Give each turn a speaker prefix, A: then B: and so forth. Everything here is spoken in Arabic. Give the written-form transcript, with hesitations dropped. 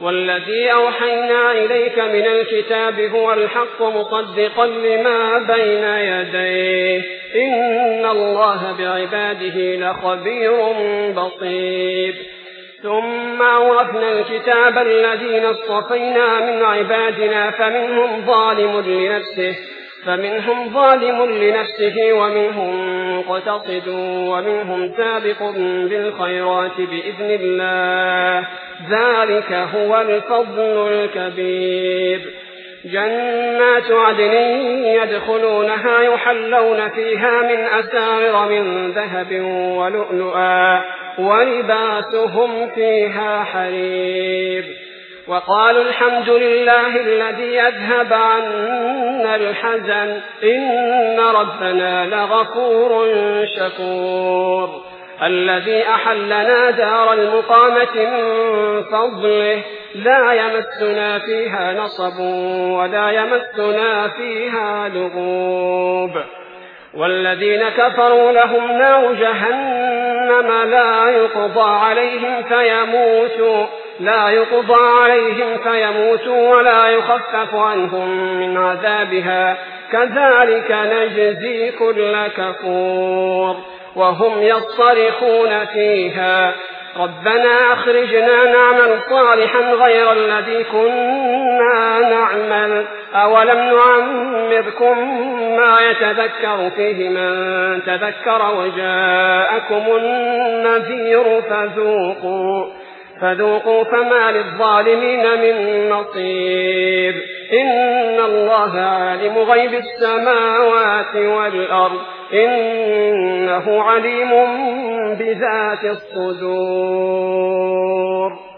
A: والذي أوحينا إليك من الكتاب هو الحق مصدقا لما بين يديه إن الله بعباده لخبير بصير ثم أورثنا الكتاب الذين اصطفينا من عبادنا فمنهم ظالم لنفسه ومنهم مقتصد ومنهم سابق بالخيرات بإذن الله ذلك هو الفضل الكبير جنات عدن يدخلونها يحلون فيها من أساور من ذهب ولؤلؤا ولباسهم فيها حرير وقالوا الحمد لله الذي أذهب عنا الحزن إن ربنا لغفور شكور الذي أحلنا دار المقامة من فضله لا يمسنا فيها نصب ولا يمسنا فيها لغوب والذين كفروا لهم نار جهنم لا يقضى عليهم فيموتوا ولا يخفف عنهم من عذابها كذلك نجزي كل كفور وهم يصطرخون فيها ربنا أخرجنا نعمل صالحا غير الذي كنا نعمل أولم نعمركم ما يتذكر فيه من تذكر وجاءكم النذير فذوقوا فما للظالمين من نصير إن الله عالم غيب السماوات والأرض إنه عليم بذات الصدور